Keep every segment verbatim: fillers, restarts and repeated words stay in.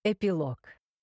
Эпилог.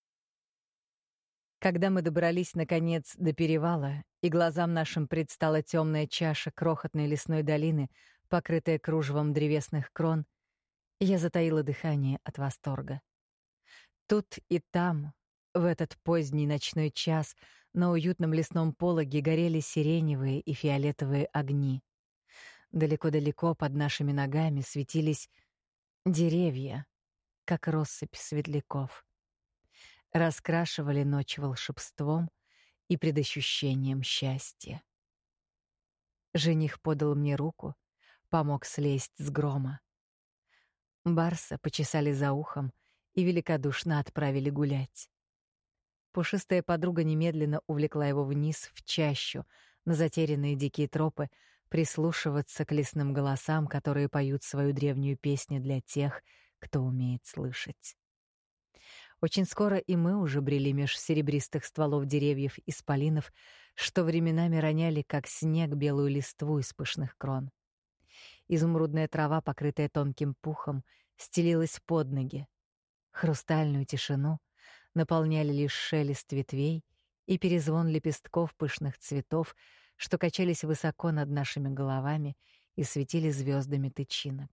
Когда мы добрались, наконец, до перевала, и глазам нашим предстала темная чаша крохотной лесной долины, покрытая кружевом древесных крон, я затаила дыхание от восторга. Тут и там, в этот поздний ночной час, на уютном лесном пологе горели сиреневые и фиолетовые огни. Далеко-далеко под нашими ногами светились деревья, как россыпь светляков. Раскрашивали ночь волшебством и предощущением счастья. Жених подал мне руку, помог слезть с грома. Барса почесали за ухом и великодушно отправили гулять. Пушистая подруга немедленно увлекла его вниз в чащу, на затерянные дикие тропы, прислушиваться к лесным голосам, которые поют свою древнюю песню для тех, кто умеет слышать. Очень скоро и мы уже брели меж серебристых стволов деревьев исполинов, что временами роняли, как снег, белую листву из пышных крон. Изумрудная трава, покрытая тонким пухом, стелилась под ноги. Хрустальную тишину наполняли лишь шелест ветвей и перезвон лепестков пышных цветов, что качались высоко над нашими головами и светили звездами тычинок.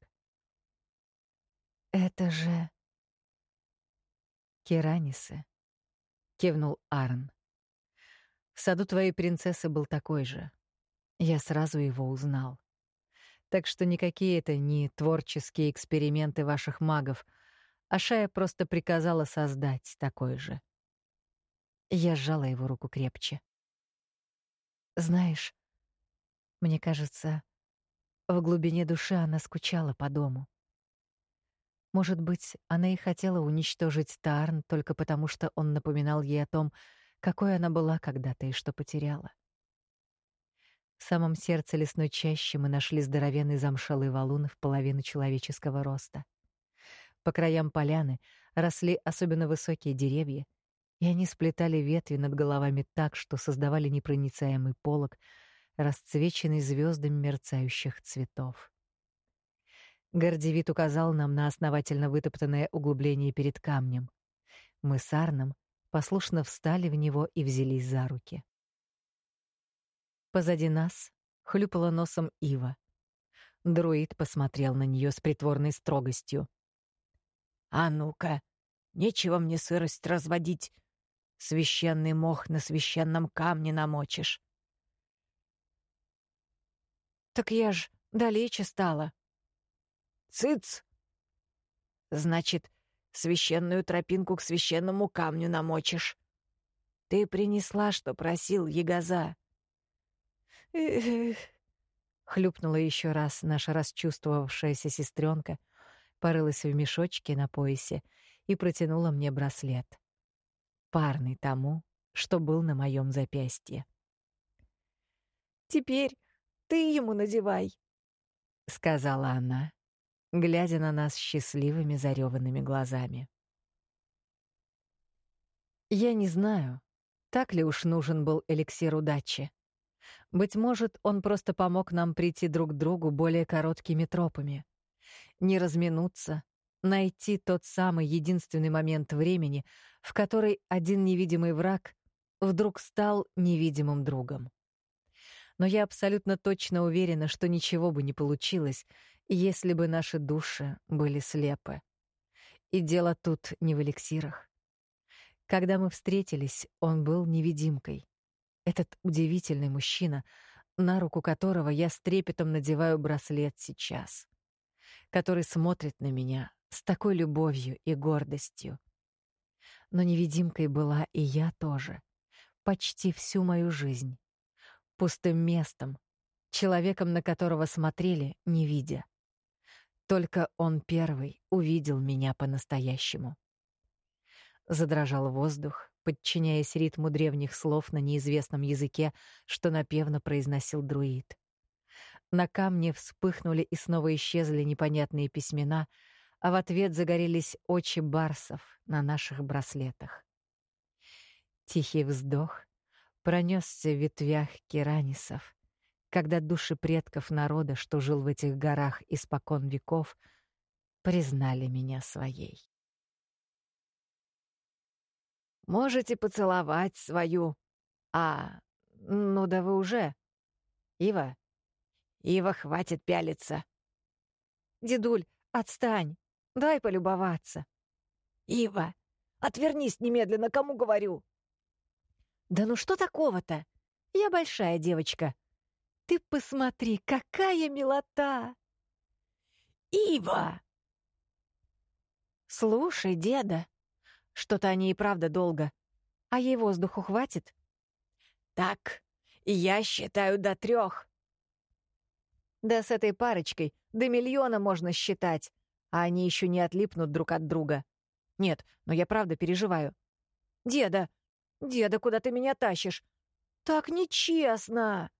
«Это же Керанисы», — кивнул Арн. «В саду твоей принцессы был такой же. Я сразу его узнал. Так что никакие это не творческие эксперименты ваших магов, а Шая просто приказала создать такой же». Я сжала его руку крепче. «Знаешь, мне кажется, в глубине души она скучала по дому. Может быть, она и хотела уничтожить Таарн только потому, что он напоминал ей о том, какой она была когда-то и что потеряла. В самом сердце лесной чащи мы нашли здоровенный замшелый валун в половину человеческого роста. По краям поляны росли особенно высокие деревья, и они сплетали ветви над головами так, что создавали непроницаемый полог, расцвеченный звездами мерцающих цветов. Гордевит указал нам на основательно вытоптанное углубление перед камнем. Мы с Арном послушно встали в него и взялись за руки. Позади нас хлюпала носом ива. Друид посмотрел на нее с притворной строгостью. «А ну-ка, нечего мне сырость разводить. Священный мох на священном камне намочишь». «Так я ж далече стала». «Цыц! Значит, священную тропинку к священному камню намочишь. Ты принесла, что просил Ягоза». «Эх!» — хлюпнула еще раз наша расчувствовавшаяся сестренка, порылась в мешочке на поясе и протянула мне браслет, парный тому, что был на моем запястье. «Теперь ты ему надевай», — сказала она, глядя на нас счастливыми зареванными глазами. Я не знаю, так ли уж нужен был эликсир удачи. Быть может, он просто помог нам прийти друг к другу более короткими тропами. Не разминуться, найти тот самый единственный момент времени, в который один невидимый враг вдруг стал невидимым другом. Но я абсолютно точно уверена, что ничего бы не получилось, если бы наши души были слепы. И дело тут не в эликсирах. Когда мы встретились, он был невидимкой. Этот удивительный мужчина, на руку которого я с трепетом надеваю браслет сейчас, который смотрит на меня с такой любовью и гордостью. Но невидимкой была и я тоже, почти всю мою жизнь, пустым местом, человеком, на которого смотрели, не видя. Только он первый увидел меня по-настоящему. Задрожал воздух, подчиняясь ритму древних слов на неизвестном языке, что напевно произносил друид. На камне вспыхнули и снова исчезли непонятные письмена, а в ответ загорелись очи барсов на наших браслетах. Тихий вздох пронесся в ветвях керанисов, когда души предков народа, что жил в этих горах испокон веков, признали меня своей. Можете поцеловать свою. А, ну да вы уже. Ива, Ива, хватит пялиться. Дедуль, отстань, дай полюбоваться. Ива, отвернись немедленно, кому говорю. Да ну что такого-то? Я большая девочка. Ты посмотри, какая милота! Ива! Слушай, деда, что-то они и правда долго. А ей воздуху хватит? Так, я считаю до трех. Да с этой парочкой до миллиона можно считать, а они еще не отлипнут друг от друга. Нет, но я правда переживаю. Деда, деда, куда ты меня тащишь? Так нечестно.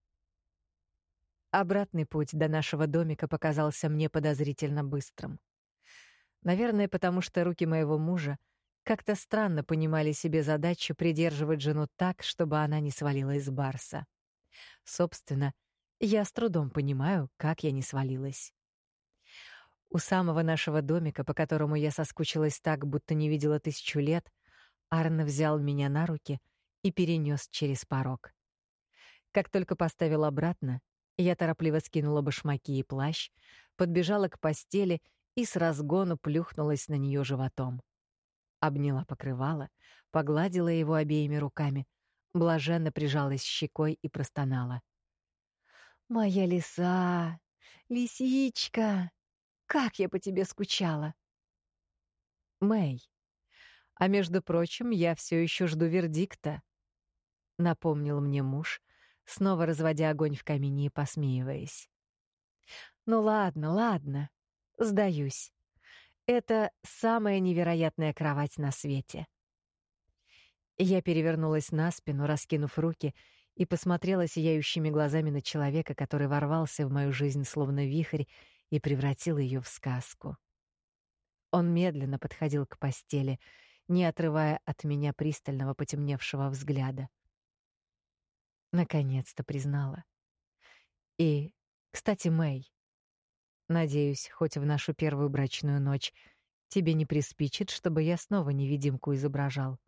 Обратный путь до нашего домика показался мне подозрительно быстрым. Наверное, потому что руки моего мужа как-то странно понимали себе задачу придерживать жену так, чтобы она не свалилась с Барса. Собственно, я с трудом понимаю, как я не свалилась. У самого нашего домика, по которому я соскучилась так, будто не видела тысячу лет, Арн взял меня на руки и перенес через порог. Как только поставил обратно, я торопливо скинула башмаки и плащ, подбежала к постели и с разгону плюхнулась на нее животом. Обняла покрывало, погладила его обеими руками, блаженно прижалась щекой и простонала. «Моя лиса, лисичка, как я по тебе скучала!» «Мэй, а между прочим, я все еще жду вердикта», — напомнил мне муж, снова разводя огонь в камине и посмеиваясь. «Ну ладно, ладно, сдаюсь. Это самая невероятная кровать на свете». Я перевернулась на спину, раскинув руки, и посмотрела сияющими глазами на человека, который ворвался в мою жизнь словно вихрь и превратил ее в сказку. Он медленно подходил к постели, не отрывая от меня пристального потемневшего взгляда. Наконец-то признала. И, кстати, Мэй, надеюсь, хоть в нашу первую брачную ночь тебе не приспичит, чтобы я снова невидимку изображал.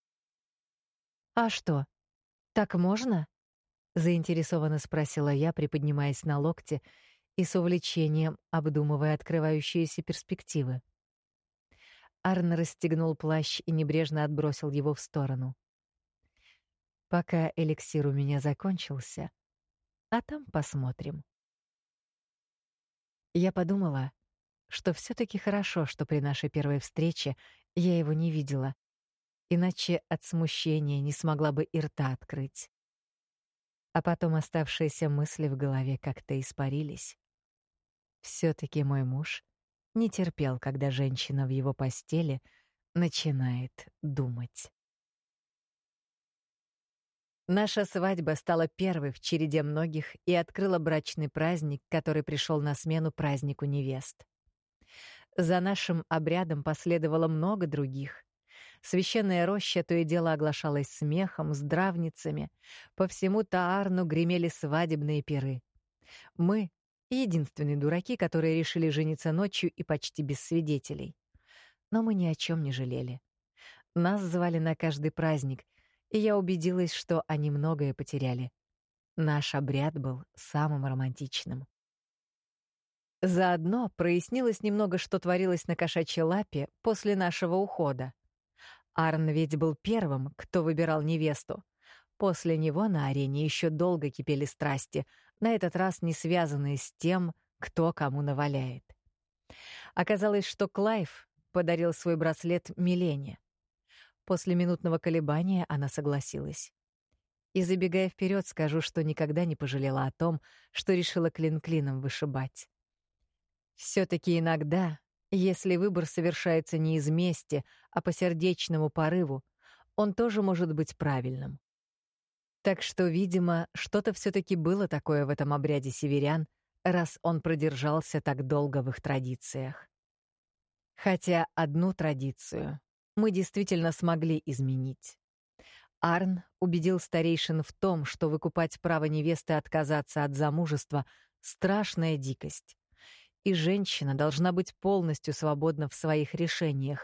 А что, так можно? Заинтересованно спросила я, приподнимаясь на локте и с увлечением обдумывая открывающиеся перспективы. Арн расстегнул плащ и небрежно отбросил его в сторону. Пока эликсир у меня закончился, а там посмотрим. Я подумала, что все-таки хорошо, что при нашей первой встрече я его не видела, иначе от смущения не смогла бы и рта открыть. А потом оставшиеся мысли в голове как-то испарились. Все-таки мой муж не терпел, когда женщина в его постели начинает думать. Наша свадьба стала первой в череде многих и открыла брачный праздник, который пришел на смену празднику невест. За нашим обрядом последовало много других. Священная роща то и дело оглашалась смехом, здравницами. По всему Таарну гремели свадебные пиры. Мы — единственные дураки, которые решили жениться ночью и почти без свидетелей. Но мы ни о чем не жалели. Нас звали на каждый праздник, и я убедилась, что они многое потеряли. Наш обряд был самым романтичным. Заодно прояснилось немного, что творилось на кошачьей лапе после нашего ухода. Арн ведь был первым, кто выбирал невесту. После него на арене еще долго кипели страсти, на этот раз не связанные с тем, кто кому наваляет. Оказалось, что Клайв подарил свой браслет Милене. После минутного колебания она согласилась. И, забегая вперед, скажу, что никогда не пожалела о том, что решила клин клином вышибать. Все-таки иногда, если выбор совершается не из мести, а по сердечному порыву, он тоже может быть правильным. Так что, видимо, что-то все-таки было такое в этом обряде северян, раз он продержался так долго в их традициях. Хотя одну традицию мы действительно смогли изменить. Арн убедил старейшин в том, что выкупать право невесты отказаться от замужества — страшная дикость. И женщина должна быть полностью свободна в своих решениях,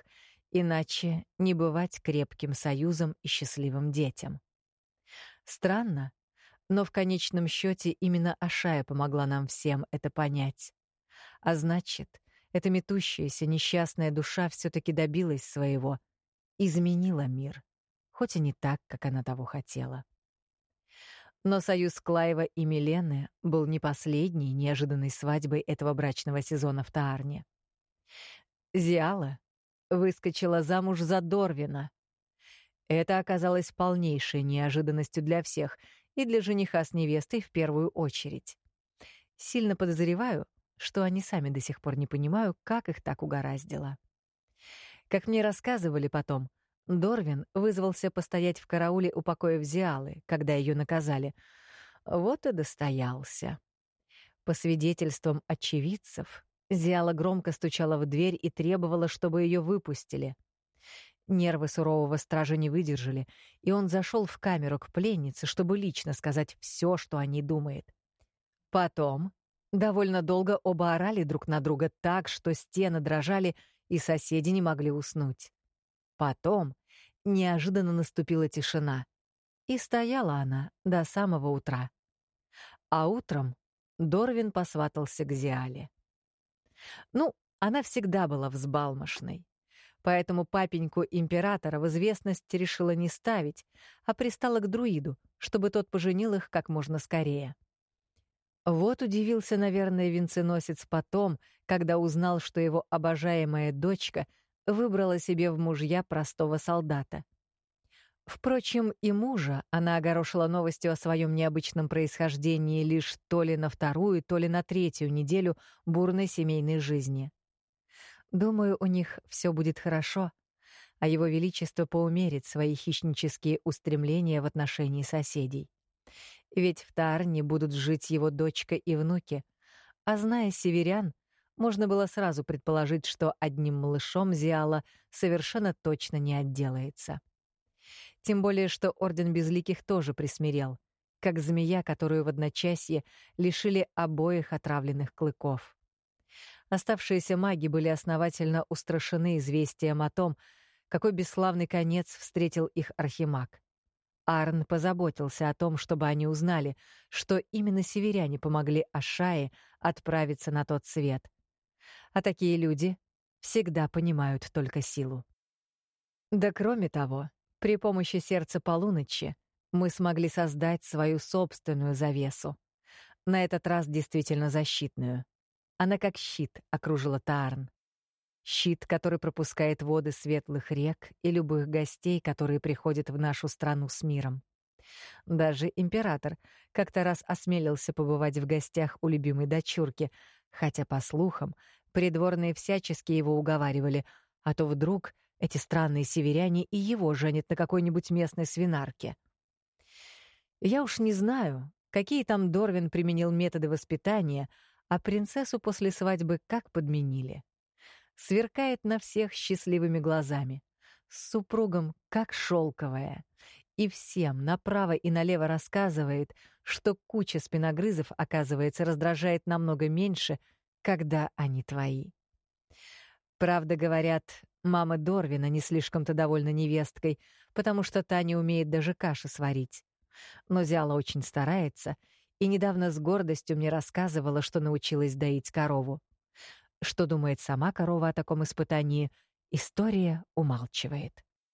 Иначе не бывать крепким союзом и счастливым детям. Странно, но в конечном счете именно Ашая помогла нам всем это понять. А значит, эта метущаяся несчастная душа все-таки добилась своего, изменила мир, хоть и не так, как она того хотела. Но союз Клайва и Милены был не последней неожиданной свадьбой этого брачного сезона в Таарне. Зиала выскочила замуж за Дорвина. Это оказалось полнейшей неожиданностью для всех, и для жениха с невестой в первую очередь. Сильно подозреваю, что они сами до сих пор не понимают, как их так угораздило. Как мне рассказывали потом, Дорвин вызвался постоять в карауле у покоев Зиалы, когда ее наказали. Вот и достоялся. По свидетельствам очевидцев, Зиала громко стучала в дверь и требовала, чтобы ее выпустили. Нервы сурового стража не выдержали, и он зашел в камеру к пленнице, чтобы лично сказать все, что о ней думает. Потом довольно долго оба орали друг на друга так, что стены дрожали, и соседи не могли уснуть. Потом неожиданно наступила тишина, и стояла она до самого утра. А утром Дорвин посватался к Зиале. Ну, она всегда была взбалмошной. Поэтому папеньку императора в известность решила не ставить, а пристала к друиду, чтобы тот поженил их как можно скорее. Вот удивился, наверное, венценосец потом, когда узнал, что его обожаемая дочка выбрала себе в мужья простого солдата. Впрочем, и мужа она огорошила новостью о своем необычном происхождении лишь то ли на вторую, то ли на третью неделю бурной семейной жизни. Думаю, у них все будет хорошо, а его величество поумерит свои хищнические устремления в отношении соседей. Ведь в Таарне будут жить его дочка и внуки, а зная северян, можно было сразу предположить, что одним малышом Зиала совершенно точно не отделается. Тем более, что Орден Безликих тоже присмирел, как змея, которую в одночасье лишили обоих отравленных клыков. Оставшиеся маги были основательно устрашены известием о том, какой бесславный конец встретил их архимаг. Арн позаботился о том, чтобы они узнали, что именно северяне помогли Ашае отправиться на тот свет. А такие люди всегда понимают только силу. Да кроме того, при помощи сердца полуночи мы смогли создать свою собственную завесу. На этот раз действительно защитную. Она как щит окружила Таарн. Щит, который пропускает воды светлых рек и любых гостей, которые приходят в нашу страну с миром. Даже император как-то раз осмелился побывать в гостях у любимой дочурки, хотя, по слухам, придворные всячески его уговаривали, а то вдруг эти странные северяне и его женят на какой-нибудь местной свинарке. Я уж не знаю, какие там Дорвин применил методы воспитания, а принцессу после свадьбы как подменили. Сверкает на всех счастливыми глазами, с супругом как шелковая, и всем направо и налево рассказывает, что куча спиногрызов, оказывается, раздражает намного меньше, когда они твои. Правда, говорят, мама Дорвина не слишком-то довольна невесткой, потому что та не умеет даже каши сварить. Но Зиала очень старается, и недавно с гордостью мне рассказывала, что научилась доить корову. Что думает сама корова о таком испытании, история умалчивает.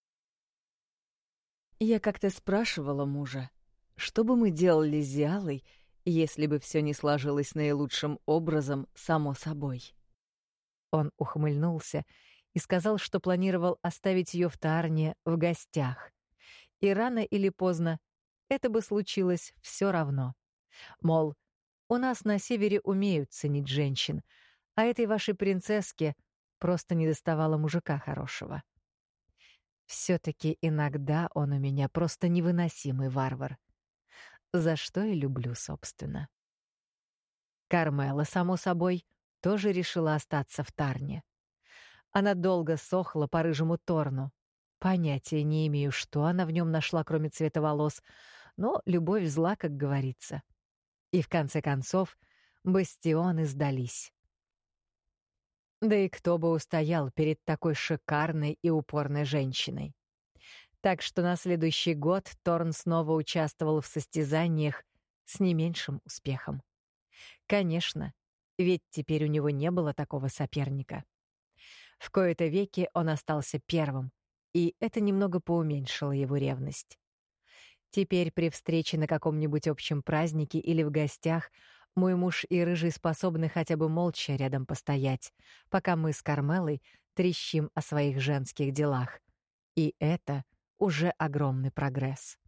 Я как-то спрашивала мужа, что бы мы делали с Зиалой, если бы все не сложилось наилучшим образом само собой. Он ухмыльнулся и сказал, что планировал оставить ее в Таарне в гостях. И рано или поздно это бы случилось все равно. Мол, у нас на севере умеют ценить женщин, а этой вашей принцесске просто недоставало мужика хорошего. Все-таки иногда он у меня просто невыносимый варвар. За что и люблю, собственно. Кармела, само собой, тоже решила остаться в Таарне. Она долго сохла по рыжему Торну. Понятия не имею, что она в нем нашла, кроме цвета волос, но любовь зла, как говорится. И в конце концов бастионы сдались. Да и кто бы устоял перед такой шикарной и упорной женщиной. Так что на следующий год Торн снова участвовал в состязаниях с не меньшим успехом. Конечно, ведь теперь у него не было такого соперника. В кои-то веки он остался первым, и это немного поуменьшило его ревность. Теперь при встрече на каком-нибудь общем празднике или в гостях мой муж и Рыжий способны хотя бы молча рядом постоять, пока мы с Кармелой трещим о своих женских делах. И это уже огромный прогресс.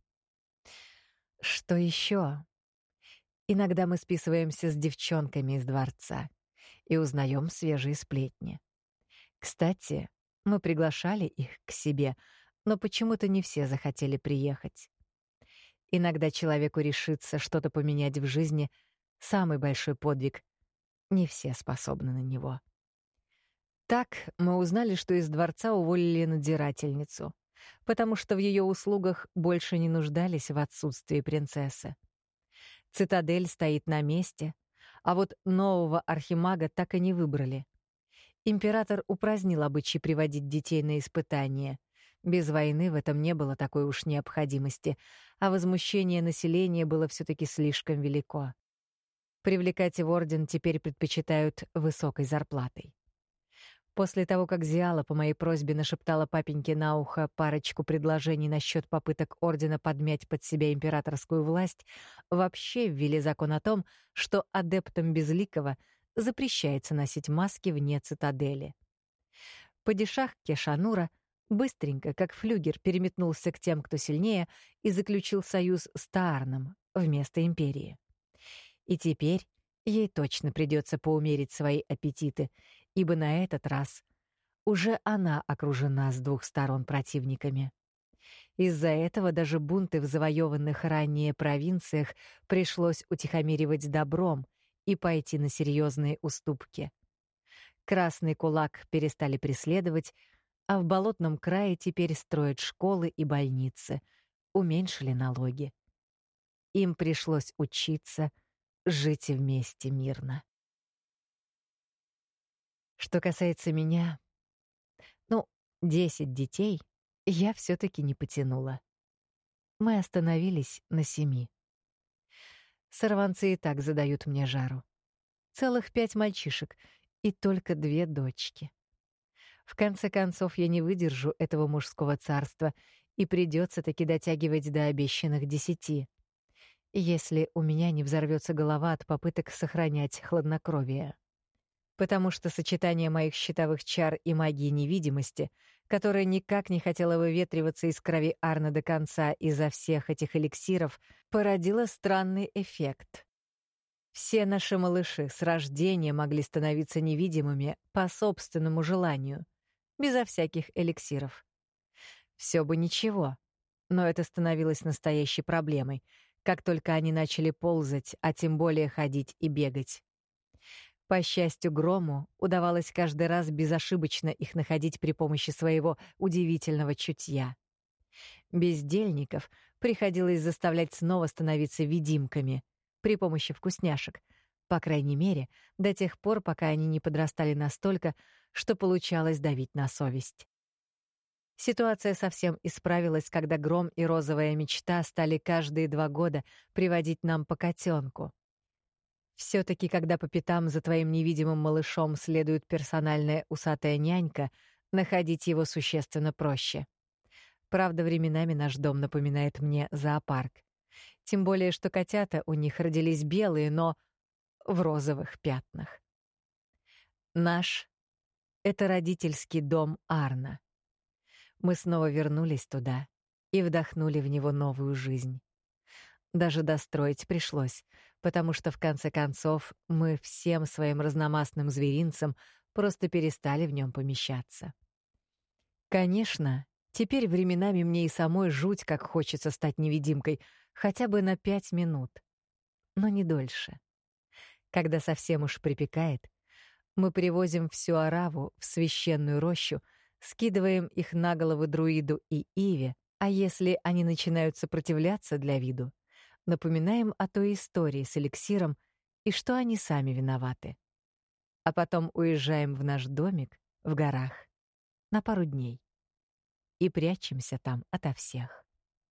Что еще? Иногда мы списываемся с девчонками из дворца и узнаем свежие сплетни. Кстати, мы приглашали их к себе, но почему-то не все захотели приехать. Иногда человеку решиться что-то поменять в жизни — самый большой подвиг. Не все способны на него. Так мы узнали, что из дворца уволили надзирательницу, потому что в ее услугах больше не нуждались в отсутствии принцессы. Цитадель стоит на месте, а вот нового архимага так и не выбрали. Император упразднил обычай приводить детей на испытания. Без войны в этом не было такой уж необходимости, а возмущение населения было все-таки слишком велико. Привлекать в орден теперь предпочитают высокой зарплатой. После того, как Зиала по моей просьбе нашептала папеньке на ухо парочку предложений насчет попыток ордена подмять под себя императорскую власть, вообще ввели закон о том, что адептам Безликого запрещается носить маски вне цитадели. Падишах Кешанура быстренько, как флюгер, переметнулся к тем, кто сильнее, и заключил союз с Таарном вместо империи. И теперь ей точно придется поумерить свои аппетиты, ибо на этот раз уже она окружена с двух сторон противниками. Из-за этого даже бунты в завоеванных ранее провинциях пришлось утихомиривать добром и пойти на серьезные уступки. Красный кулак перестали преследовать, а в Болотном крае теперь строят школы и больницы, уменьшили налоги. Им пришлось учиться жить вместе мирно. Что касается меня, ну, десять детей я все-таки не потянула. Мы остановились на семи. Сорванцы и так задают мне жару. Целых пять мальчишек и только две дочки. В конце концов, я не выдержу этого мужского царства, и придется таки дотягивать до обещанных десяти, если у меня не взорвется голова от попыток сохранять хладнокровие. Потому что сочетание моих щитовых чар и магии невидимости, которая никак не хотела выветриваться из крови Арна до конца из-за всех этих эликсиров, породило странный эффект. Все наши малыши с рождения могли становиться невидимыми по собственному желанию, безо всяких эликсиров. Все бы ничего, но это становилось настоящей проблемой, как только они начали ползать, а тем более ходить и бегать. По счастью, Грому удавалось каждый раз безошибочно их находить при помощи своего удивительного чутья. Бездельников приходилось заставлять снова становиться видимками при помощи вкусняшек, по крайней мере, до тех пор, пока они не подрастали настолько, что получалось давить на совесть. Ситуация совсем исправилась, когда Гром и Розовая Мечта стали каждые два года приводить нам по котенку. Все-таки, когда по пятам за твоим невидимым малышом следует персональная усатая нянька, находить его существенно проще. Правда, временами наш дом напоминает мне зоопарк. Тем более, что котята у них родились белые, но в розовых пятнах. Наш — это родительский дом Арна. Мы снова вернулись туда и вдохнули в него новую жизнь. Даже достроить пришлось, потому что, в конце концов, мы всем своим разномастным зверинцам просто перестали в нем помещаться. Конечно, теперь временами мне и самой жуть, как хочется стать невидимкой, хотя бы на пять минут, но не дольше. Когда совсем уж припекает, мы привозим всю ораву в священную рощу, скидываем их на головы друиду и Иве, а если они начинают сопротивляться для виду, напоминаем о той истории с эликсиром и что они сами виноваты. а потом уезжаем в наш домик в горах на пару дней и прячемся там ото всех.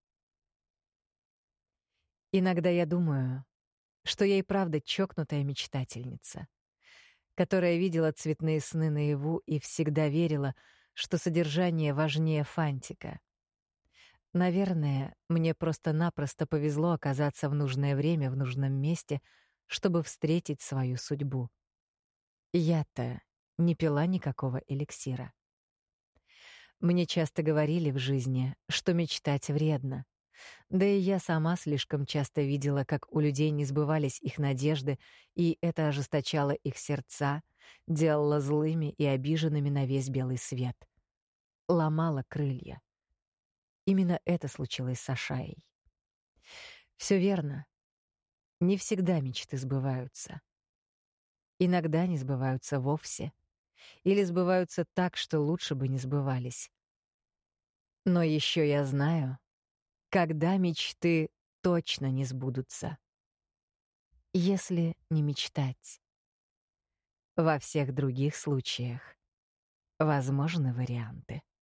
Иногда я думаю, что я и правда чокнутая мечтательница, которая видела цветные сны наяву и всегда верила, что содержание важнее фантика. Наверное, мне просто-напросто повезло оказаться в нужное время в нужном месте, чтобы встретить свою судьбу. Я-то не пила никакого эликсира. Мне часто говорили в жизни, что мечтать вредно. Да и я сама слишком часто видела, как у людей не сбывались их надежды, и это ожесточало их сердца, делало злыми и обиженными на весь белый свет. Ломало крылья. Именно это случилось с Ашаей. Всё верно. Не всегда мечты сбываются. Иногда не сбываются вовсе. Или сбываются так, что лучше бы не сбывались. Но ещё я знаю, когда мечты точно не сбудутся. Если не мечтать. Во всех других случаях возможны варианты.